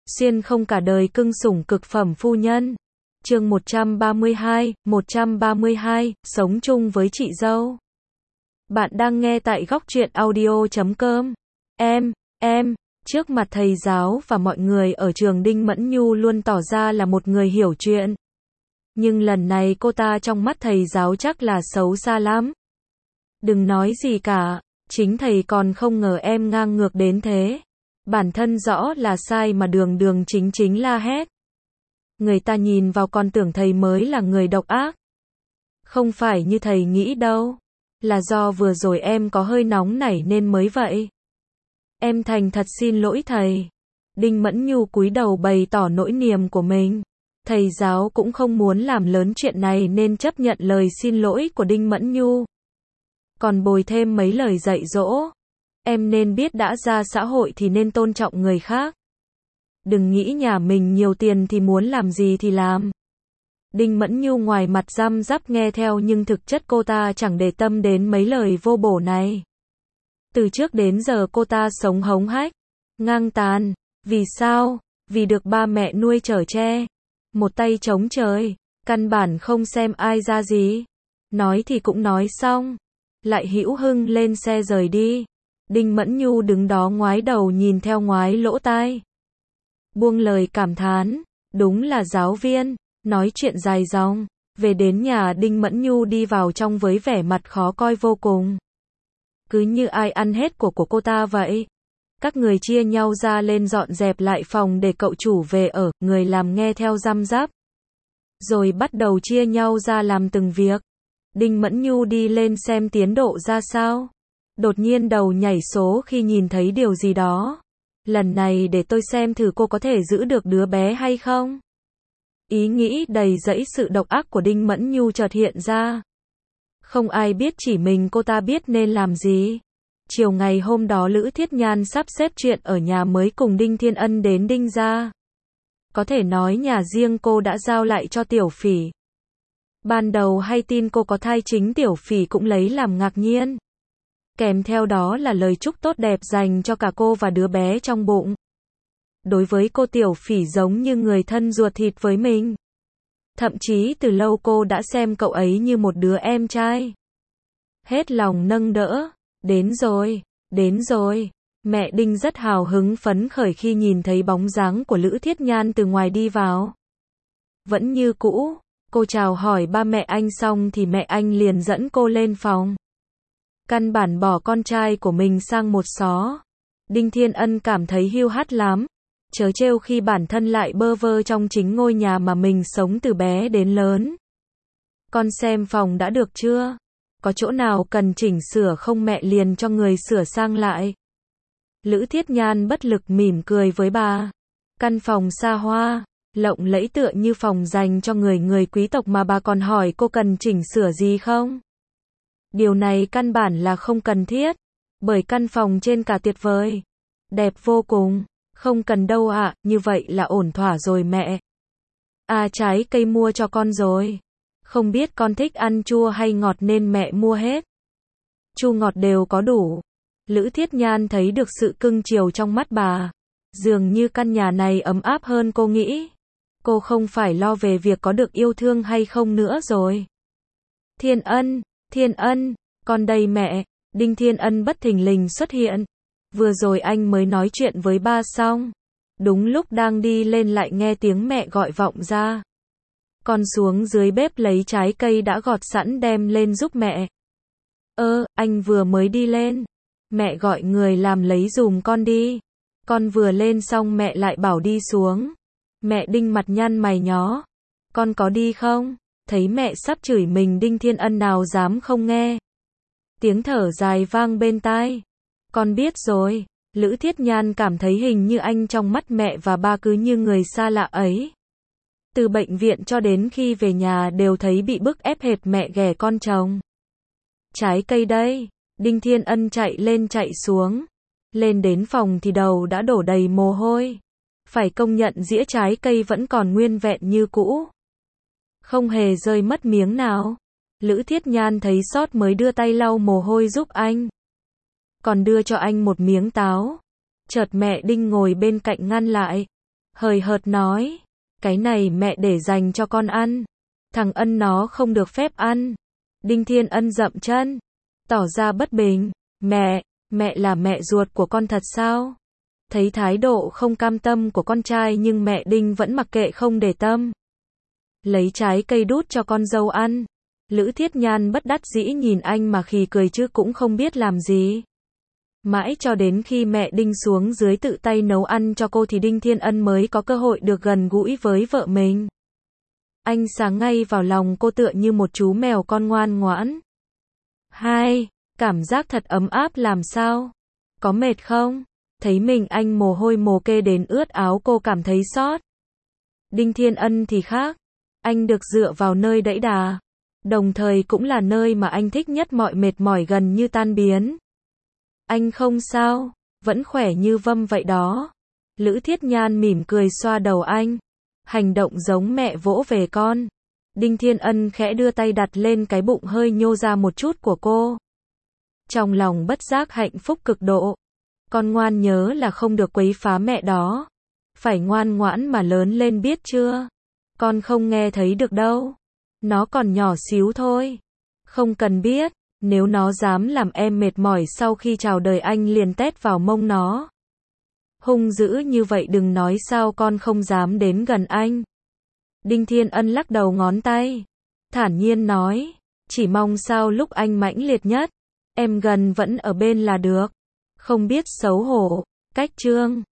Xuyên không cả đời cưng sủng cực phẩm phu nhân. Chương 132, sống chung với chị dâu. Bạn đang nghe tại góc truyện audio.com. Em, trước mặt thầy giáo và mọi người ở trường, Đinh Mẫn Nhu luôn tỏ ra là một người hiểu chuyện. Nhưng lần này cô ta trong mắt thầy giáo chắc là xấu xa lắm. Đừng nói gì cả, chính thầy còn không ngờ em ngang ngược đến thế. Bản thân rõ là sai mà đường đường chính chính la hét. Người ta nhìn vào còn tưởng thầy mới là người độc ác. Không phải như thầy nghĩ đâu. Là do vừa rồi em có hơi nóng nảy nên mới vậy. Em thành thật xin lỗi thầy. Đinh Mẫn Nhu cúi đầu bày tỏ nỗi niềm của mình. Thầy giáo cũng không muốn làm lớn chuyện này nên chấp nhận lời xin lỗi của Đinh Mẫn Nhu. Còn bồi thêm mấy lời dạy dỗ. Em nên biết đã ra xã hội thì nên tôn trọng người khác. Đừng nghĩ nhà mình nhiều tiền thì muốn làm gì thì làm. Đinh Mẫn Nhu ngoài mặt răm rắp nghe theo nhưng thực chất cô ta chẳng để tâm đến mấy lời vô bổ này. Từ trước đến giờ cô ta sống hống hách, ngang tàn. Vì sao? Vì được ba mẹ nuôi chở che. Một tay chống trời, căn bản không xem ai ra gì. Nói thì cũng nói xong, lại hữu hưng lên xe rời đi. Đinh Mẫn Nhu đứng đó ngoái đầu nhìn theo ngoái lỗ tai. Buông lời cảm thán, đúng là giáo viên, nói chuyện dài dòng. Về đến nhà, Đinh Mẫn Nhu đi vào trong với vẻ mặt khó coi vô cùng. Cứ như ai ăn hết của cô ta vậy. Các người chia nhau ra lên dọn dẹp lại phòng để cậu chủ về ở, người làm nghe theo răm rắp. Rồi bắt đầu chia nhau ra làm từng việc. Đinh Mẫn Nhu đi lên xem tiến độ ra sao. Đột nhiên đầu nhảy số khi nhìn thấy điều gì đó. Lần này để tôi xem thử cô có thể giữ được đứa bé hay không. Ý nghĩ đầy dẫy sự độc ác của Đinh Mẫn Nhu chợt hiện ra. Không ai biết, chỉ mình cô ta biết nên làm gì. Chiều ngày hôm đó Lữ Thiết Nhan sắp xếp chuyện ở nhà mới cùng Đinh Thiên Ân đến Đinh gia. Có thể nói nhà riêng cô đã giao lại cho Tiểu Phỉ. Ban đầu hay tin cô có thai, chính Tiểu Phỉ cũng lấy làm ngạc nhiên. Kèm theo đó là lời chúc tốt đẹp dành cho cả cô và đứa bé trong bụng. Đối với cô, Tiểu Phỉ giống như người thân ruột thịt với mình. Thậm chí từ lâu cô đã xem cậu ấy như một đứa em trai. Hết lòng nâng đỡ. Đến rồi. Mẹ Đinh rất hào hứng phấn khởi khi nhìn thấy bóng dáng của Lữ Thiết Nhan từ ngoài đi vào. Vẫn như cũ, cô chào hỏi ba mẹ anh xong thì mẹ anh liền dẫn cô lên phòng. Căn bản bỏ con trai của mình sang một xó. Đinh Thiên Ân cảm thấy hiu hắt lắm. Chớ trêu khi bản thân lại bơ vơ trong chính ngôi nhà mà mình sống từ bé đến lớn. Con xem phòng đã được chưa? Có chỗ nào cần chỉnh sửa không mẹ liền cho người sửa sang lại. Lữ Thiết Nhan bất lực mỉm cười với bà. Căn phòng xa hoa, lộng lẫy tựa như phòng dành cho người quý tộc mà bà còn hỏi cô cần chỉnh sửa gì không? Điều này căn bản là không cần thiết, bởi căn phòng trên cả tuyệt vời, đẹp vô cùng. Không cần đâu ạ, như vậy là ổn thỏa rồi mẹ. À, trái cây mua cho con rồi. Không biết con thích ăn chua hay ngọt nên mẹ mua hết. Chua ngọt đều có đủ. Lữ Thiết Nhan thấy được sự cưng chiều trong mắt bà. Dường như căn nhà này ấm áp hơn cô nghĩ. Cô không phải lo về việc có được yêu thương hay không nữa rồi. Thiên Ân, con đây mẹ. Đinh Thiên Ân bất thình lình xuất hiện. Vừa rồi anh mới nói chuyện với ba xong. Đúng lúc đang đi lên lại nghe tiếng mẹ gọi vọng ra. Con xuống dưới bếp lấy trái cây đã gọt sẵn đem lên giúp mẹ. Anh vừa mới đi lên. Mẹ gọi người làm lấy giùm con đi. Con vừa lên xong mẹ lại bảo đi xuống. Mẹ Đinh mặt nhăn mày nhó. Con có đi không? Thấy mẹ sắp chửi mình, Đinh Thiên Ân nào dám không nghe. Tiếng thở dài vang bên tai. Con biết rồi. Lữ Thiết Nhan cảm thấy hình như anh trong mắt mẹ và ba cứ như người xa lạ ấy. Từ bệnh viện cho đến khi về nhà đều thấy bị bức ép hệt mẹ ghẻ con chồng. Trái cây đây. Đinh Thiên Ân chạy lên chạy xuống. Lên đến phòng thì đầu đã đổ đầy mồ hôi. Phải công nhận dĩa trái cây vẫn còn nguyên vẹn như cũ. Không hề rơi mất miếng nào. Lữ Thiết Nhan thấy sót mới đưa tay lau mồ hôi giúp anh. Còn đưa cho anh một miếng táo. Chợt mẹ Đinh ngồi bên cạnh ngăn lại. hời hợt nói, cái này mẹ để dành cho con ăn. Thằng Ân nó không được phép ăn. Đinh Thiên Ân dậm chân, tỏ ra bất bình. Mẹ là mẹ ruột của con thật sao? Thấy thái độ không cam tâm của con trai nhưng mẹ Đinh vẫn mặc kệ không để tâm. Lấy trái cây đút cho con dâu ăn. Lữ Thiết Nhan bất đắc dĩ nhìn anh mà khì cười chứ cũng không biết làm gì. Mãi cho đến khi mẹ Đinh xuống dưới tự tay nấu ăn cho cô thì Đinh Thiên Ân mới có cơ hội được gần gũi với vợ mình. Anh sáng ngay vào lòng cô tựa như một chú mèo con ngoan ngoãn. Cảm giác thật ấm áp làm sao? Có mệt không? Thấy mình anh mồ hôi mồ kê đến ướt áo cô cảm thấy xót. Đinh Thiên Ân thì khác. Anh được dựa vào nơi đẫy đà. Đồng thời cũng là nơi mà anh thích nhất, mọi mệt mỏi gần như tan biến. Anh không sao, vẫn khỏe như vâm vậy đó. Lữ Thiết Nhan mỉm cười xoa đầu anh. Hành động giống mẹ vỗ về con. Đinh Thiên Ân khẽ đưa tay đặt lên cái bụng hơi nhô ra một chút của cô. Trong lòng bất giác hạnh phúc cực độ. Con ngoan nhớ là không được quấy phá mẹ đó. Phải ngoan ngoãn mà lớn lên biết chưa? Con không nghe thấy được đâu. Nó còn nhỏ xíu thôi. Không cần biết. Nếu nó dám làm em mệt mỏi sau khi chào đời anh liền tét vào mông nó. Hung dữ như vậy đừng nói sao con không dám đến gần anh. Đinh Thiên Ân lắc đầu ngón tay. Thản nhiên nói. Chỉ mong sao lúc anh mãnh liệt nhất. Em gần vẫn ở bên là được. Không biết xấu hổ. Cách trương.